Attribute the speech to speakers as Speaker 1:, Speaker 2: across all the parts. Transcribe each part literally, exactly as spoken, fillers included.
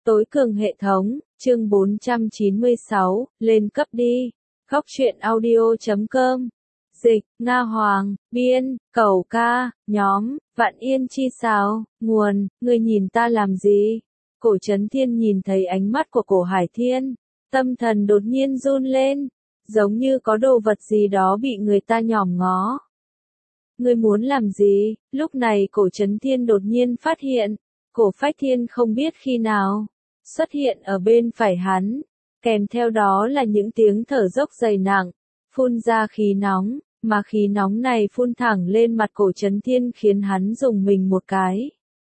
Speaker 1: Tối cường hệ thống, chương bốn trăm chín mươi sáu, lên cấp đi. Góc truyện audio chấm com. Dịch, Nga Hoàng, biên, Cẩu Ca, nhóm, Vạn Yên Chi Sào, nguồn, ngươi nhìn ta làm gì? Cổ Trấn Thiên nhìn thấy ánh mắt của Cổ Hải Thiên, tâm thần đột nhiên run lên, giống như có đồ vật gì đó bị người ta nhòm ngó. Ngươi muốn làm gì? Lúc này Cổ Trấn Thiên đột nhiên phát hiện, Cổ Phách Thiên không biết khi nào xuất hiện ở bên phải hắn, kèm theo đó là những tiếng thở dốc dày nặng, phun ra khí nóng, mà khí nóng này phun thẳng lên mặt Cổ Trấn Thiên khiến hắn dùng mình một cái.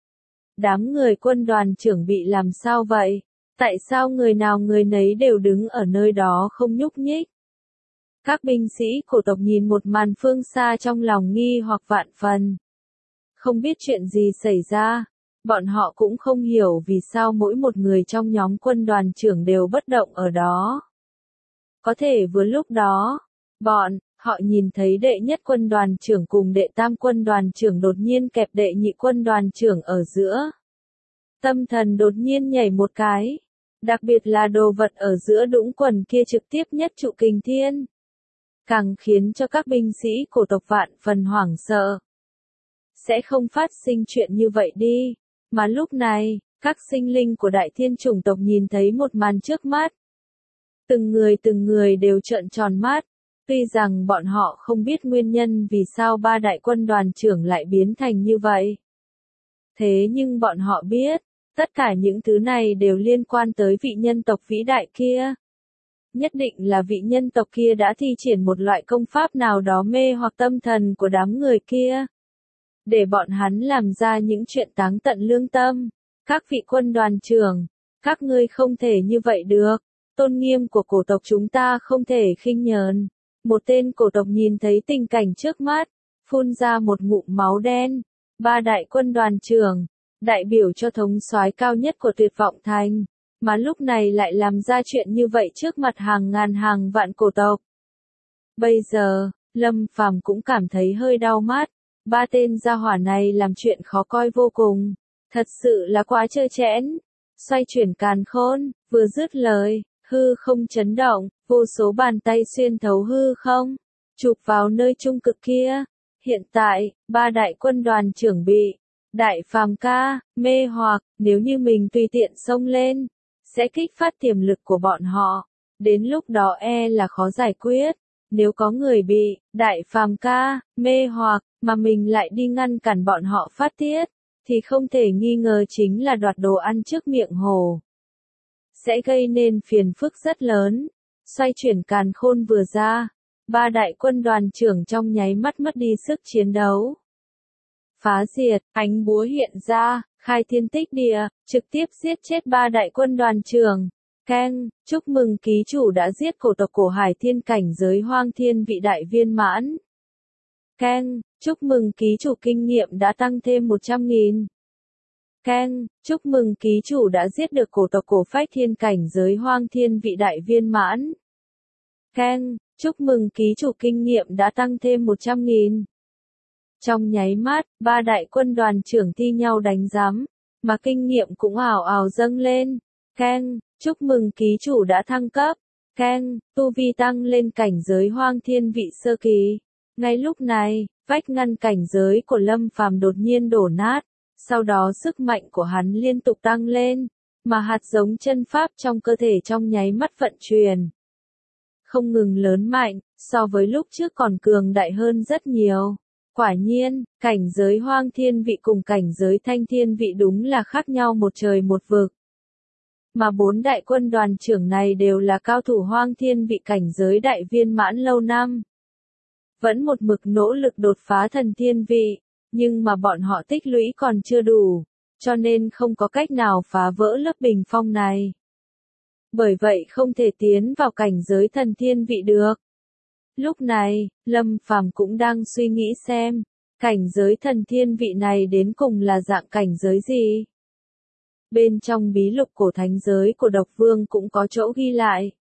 Speaker 1: Đám người quân đoàn trưởng bị làm sao vậy? Tại sao người nào người nấy đều đứng ở nơi đó không nhúc nhích? Các binh sĩ cổ tộc nhìn một màn phương xa trong lòng nghi hoặc vạn phần. Không biết chuyện gì xảy ra, bọn họ cũng không hiểu vì sao mỗi một người trong nhóm quân đoàn trưởng đều bất động ở đó. Có thể vừa lúc đó, bọn họ nhìn thấy đệ nhất quân đoàn trưởng cùng đệ tam quân đoàn trưởng đột nhiên kẹp đệ nhị quân đoàn trưởng ở giữa. Tâm thần đột nhiên nhảy một cái, đặc biệt là đồ vật ở giữa đũng quần kia trực tiếp nhất trụ kình thiên, càng khiến cho các binh sĩ cổ tộc vạn phần hoảng sợ. Sẽ không phát sinh chuyện như vậy đi, mà lúc này, các sinh linh của đại thiên chủng tộc nhìn thấy một màn trước mắt. Từng người từng người đều trợn tròn mắt, tuy rằng bọn họ không biết nguyên nhân vì sao ba đại quân đoàn trưởng lại biến thành như vậy. Thế nhưng bọn họ biết, tất cả những thứ này đều liên quan tới vị nhân tộc vĩ đại kia. Nhất định là vị nhân tộc kia đã thi triển một loại công pháp nào đó mê hoặc tâm thần của đám người kia, để bọn hắn làm ra những chuyện táng tận lương tâm. Các vị quân đoàn trưởng, các ngươi không thể như vậy được, tôn nghiêm của cổ tộc chúng ta không thể khinh nhờn. Một tên cổ tộc nhìn thấy tình cảnh trước mắt, phun ra một ngụm máu đen. Ba đại quân đoàn trưởng, đại biểu cho thống soái cao nhất của Tuyệt Vọng Thành, mà lúc này lại làm ra chuyện như vậy trước mặt hàng ngàn hàng vạn cổ tộc. Bây giờ, Lâm Phàm cũng cảm thấy hơi đau mắt. Ba tên gia hỏa này làm chuyện khó coi vô cùng, thật sự là quá trơ trẽn. Xoay chuyển càn khôn, vừa dứt lời, hư không chấn động, vô số bàn tay xuyên thấu hư không, chụp vào nơi trung cực kia. Hiện tại, ba đại quân đoàn trưởng bị Đại Phàm Ca mê hoặc, nếu như mình tùy tiện xông lên, sẽ kích phát tiềm lực của bọn họ, đến lúc đó e là khó giải quyết. Nếu có người bị Đại Phàm Ca mê hoặc, mà mình lại đi ngăn cản bọn họ phát tiết, thì không thể nghi ngờ chính là đoạt đồ ăn trước miệng hồ. Sẽ gây nên phiền phức rất lớn. Xoay chuyển càn khôn vừa ra, ba đại quân đoàn trưởng trong nháy mắt mất đi sức chiến đấu. Phá diệt, ánh búa hiện ra, khai thiên tích địa, trực tiếp giết chết ba đại quân đoàn trưởng. Keng, chúc mừng ký chủ đã giết cổ tộc Cổ Hải Thiên cảnh giới hoang thiên vị đại viên mãn. Keng, chúc mừng ký chủ kinh nghiệm đã tăng thêm một trăm nghìn. Keng, chúc mừng ký chủ đã giết được cổ tộc Cổ Phách Thiên cảnh giới hoang thiên vị đại viên mãn. Keng, chúc mừng ký chủ kinh nghiệm đã tăng thêm một trăm nghìn. Trong nháy mắt, ba đại quân đoàn trưởng thi nhau đánh giám, mà kinh nghiệm cũng ảo ảo dâng lên. Keng, chúc mừng ký chủ đã thăng cấp. Keng, tu vi tăng lên cảnh giới hoang thiên vị sơ kỳ. Ngay lúc này, vách ngăn cảnh giới của Lâm Phàm đột nhiên đổ nát, sau đó sức mạnh của hắn liên tục tăng lên, mà hạt giống chân pháp trong cơ thể trong nháy mắt vận chuyển. Không ngừng lớn mạnh, so với lúc trước còn cường đại hơn rất nhiều. Quả nhiên, cảnh giới hoang thiên vị cùng cảnh giới thanh thiên vị đúng là khác nhau một trời một vực. Mà bốn đại quân đoàn trưởng này đều là cao thủ hoang thiên vị cảnh giới đại viên mãn lâu năm. Vẫn một mực nỗ lực đột phá thần thiên vị, nhưng mà bọn họ tích lũy còn chưa đủ, cho nên không có cách nào phá vỡ lớp bình phong này. Bởi vậy không thể tiến vào cảnh giới thần thiên vị được. Lúc này, Lâm Phàm cũng đang suy nghĩ xem, cảnh giới thần thiên vị này đến cùng là dạng cảnh giới gì? Bên trong bí lục cổ thánh giới của Độc Vương cũng có chỗ ghi lại.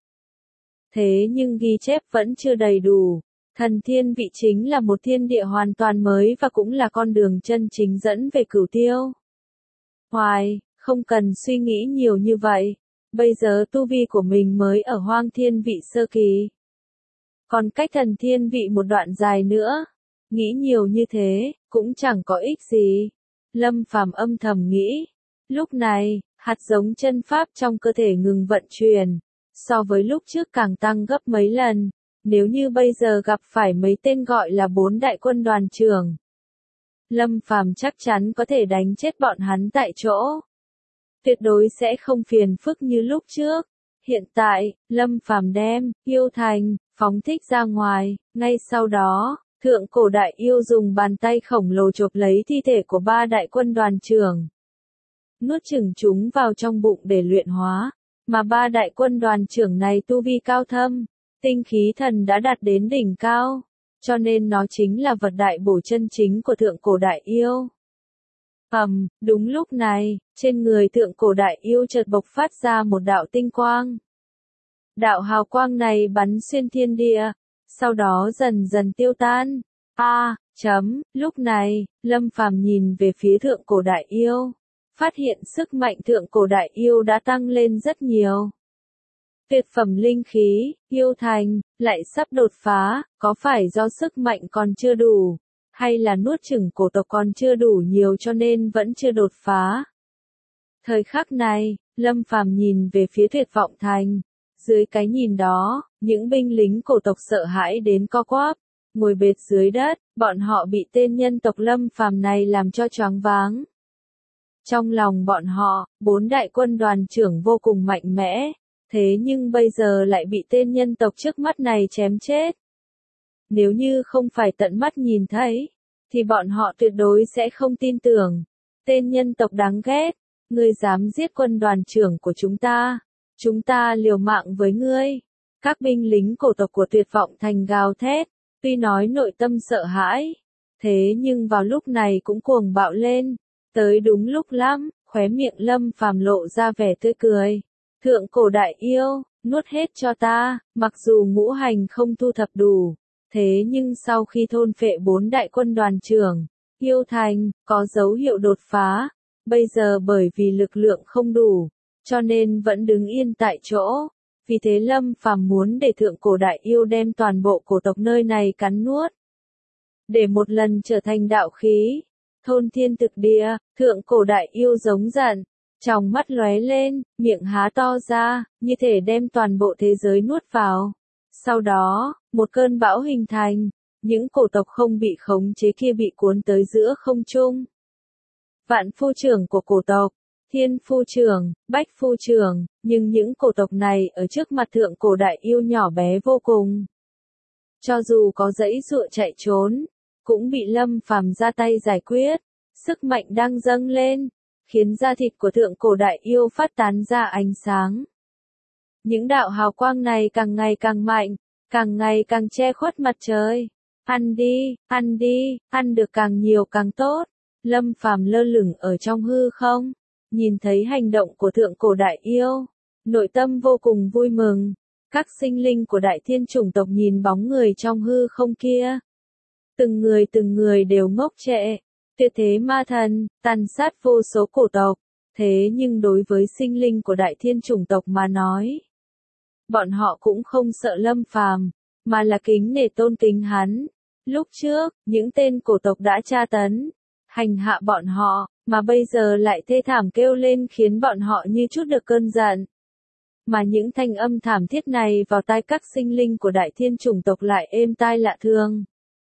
Speaker 1: Thế nhưng ghi chép vẫn chưa đầy đủ. Thần thiên vị chính là một thiên địa hoàn toàn mới và cũng là con đường chân chính dẫn về cửu tiêu. Hoài, không cần suy nghĩ nhiều như vậy. Bây giờ tu vi của mình mới ở Hoang Thiên Vị sơ kỳ. Còn cách Thần Thiên Vị một đoạn dài nữa. Nghĩ nhiều như thế, cũng chẳng có ích gì. Lâm Phàm âm thầm nghĩ. Lúc này, hạt giống chân pháp trong cơ thể ngừng vận chuyển. So với lúc trước càng tăng gấp mấy lần. Nếu như bây giờ gặp phải mấy tên gọi là bốn đại quân đoàn trưởng, Lâm Phàm chắc chắn có thể đánh chết bọn hắn tại chỗ. Tuyệt đối sẽ không phiền phức như lúc trước. Hiện tại, Lâm Phàm đem yêu thành phóng thích ra ngoài, ngay sau đó, thượng cổ đại yêu dùng bàn tay khổng lồ chộp lấy thi thể của ba đại quân đoàn trưởng, nuốt chửng chúng vào trong bụng để luyện hóa, mà ba đại quân đoàn trưởng này tu vi cao thâm, tinh khí thần đã đạt đến đỉnh cao, cho nên nó chính là vật đại bổ chân chính của thượng cổ đại yêu. Ầm, đúng lúc này, trên người thượng cổ đại yêu chợt bộc phát ra một đạo tinh quang. Đạo hào quang này bắn xuyên thiên địa, sau đó dần dần tiêu tan. A, à, chấm, lúc này, Lâm Phàm nhìn về phía thượng cổ đại yêu, phát hiện sức mạnh thượng cổ đại yêu đã tăng lên rất nhiều. Tuyệt phẩm linh khí, yêu thành, lại sắp đột phá, có phải do sức mạnh còn chưa đủ, hay là nuốt chửng cổ tộc còn chưa đủ nhiều cho nên vẫn chưa đột phá? Thời khắc này, Lâm Phàm nhìn về phía Tuyệt Vọng Thành. Dưới cái nhìn đó, những binh lính cổ tộc sợ hãi đến co quắp, ngồi bệt dưới đất, bọn họ bị tên nhân tộc Lâm Phàm này làm cho choáng váng. Trong lòng bọn họ, bốn đại quân đoàn trưởng vô cùng mạnh mẽ, thế nhưng bây giờ lại bị tên nhân tộc trước mắt này chém chết. Nếu như không phải tận mắt nhìn thấy, thì bọn họ tuyệt đối sẽ không tin tưởng. Tên nhân tộc đáng ghét, ngươi dám giết quân đoàn trưởng của chúng ta, chúng ta liều mạng với ngươi. Các binh lính cổ tộc của Tuyệt Vọng Thành gào thét, tuy nói nội tâm sợ hãi, thế nhưng vào lúc này cũng cuồng bạo lên. Tới đúng lúc lắm, khóe miệng Lâm Phàm lộ ra vẻ tươi cười. Thượng cổ đại yêu, nuốt hết cho ta, mặc dù ngũ hành không thu thập đủ, thế nhưng sau khi thôn phệ bốn đại quân đoàn trưởng, yêu thành, có dấu hiệu đột phá, bây giờ bởi vì lực lượng không đủ, cho nên vẫn đứng yên tại chỗ. Vì thế Lâm Phàm muốn để thượng cổ đại yêu đem toàn bộ cổ tộc nơi này cắn nuốt, để một lần trở thành đạo khí. Thôn thiên thực địa, thượng cổ đại yêu giống giận, trong mắt lóe lên, miệng há to ra, như thể đem toàn bộ thế giới nuốt vào. Sau đó, một cơn bão hình thành, những cổ tộc không bị khống chế kia bị cuốn tới giữa không trung. Vạn phu trưởng của cổ tộc, thiên phu trưởng, bách phu trưởng, nhưng những cổ tộc này ở trước mặt thượng cổ đại yêu nhỏ bé vô cùng. Cho dù có dãy dụa chạy trốn, cũng bị Lâm Phàm ra tay giải quyết. Sức mạnh đang dâng lên, khiến da thịt của thượng cổ đại yêu phát tán ra ánh sáng. Những đạo hào quang này càng ngày càng mạnh, càng ngày càng che khuất mặt trời. Ăn đi, ăn đi, ăn được càng nhiều càng tốt. Lâm Phàm lơ lửng ở trong hư không, nhìn thấy hành động của thượng cổ đại yêu, nội tâm vô cùng vui mừng. Các sinh linh của đại thiên chủng tộc nhìn bóng người trong hư không kia, từng người từng người đều ngốc trệ. Tuyệt thế ma thần, tàn sát vô số cổ tộc, thế nhưng đối với sinh linh của đại thiên chủng tộc mà nói, bọn họ cũng không sợ Lâm Phàm, mà là kính nể tôn kính hắn. Lúc trước, những tên cổ tộc đã tra tấn, hành hạ bọn họ, mà bây giờ lại thê thảm kêu lên khiến bọn họ như chút được cơn giận. Mà những thanh âm thảm thiết này vào tai các sinh linh của đại thiên chủng tộc lại êm tai lạ thường.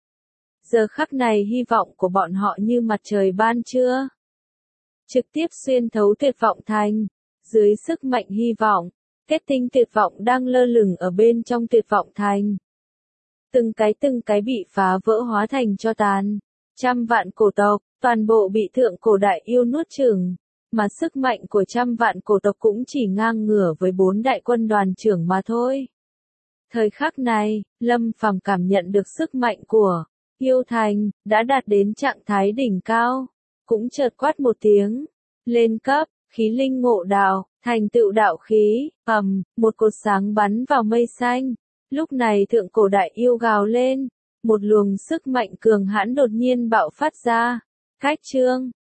Speaker 1: Giờ khắc này hy vọng của bọn họ như mặt trời ban trưa, trực tiếp xuyên thấu Tuyệt Vọng Thành. Dưới sức mạnh hy vọng, kết tinh tuyệt vọng đang lơ lửng ở bên trong Tuyệt Vọng Thành. Từng cái từng cái bị phá vỡ hóa thành tro tàn. Trăm vạn cổ tộc, toàn bộ bị thượng cổ đại yêu nuốt chửng, mà sức mạnh của trăm vạn cổ tộc cũng chỉ ngang ngửa với bốn đại quân đoàn trưởng mà thôi. Thời khắc này, Lâm Phàm cảm nhận được sức mạnh của yêu thành, đã đạt đến trạng thái đỉnh cao, cũng chợt quát một tiếng, lên cấp, khí linh ngộ đạo, thành tựu đạo khí, ầm, một cột sáng bắn vào mây xanh. Lúc này thượng cổ đại yêu gào lên, một luồng sức mạnh cường hãn đột nhiên bạo phát ra. Cách chương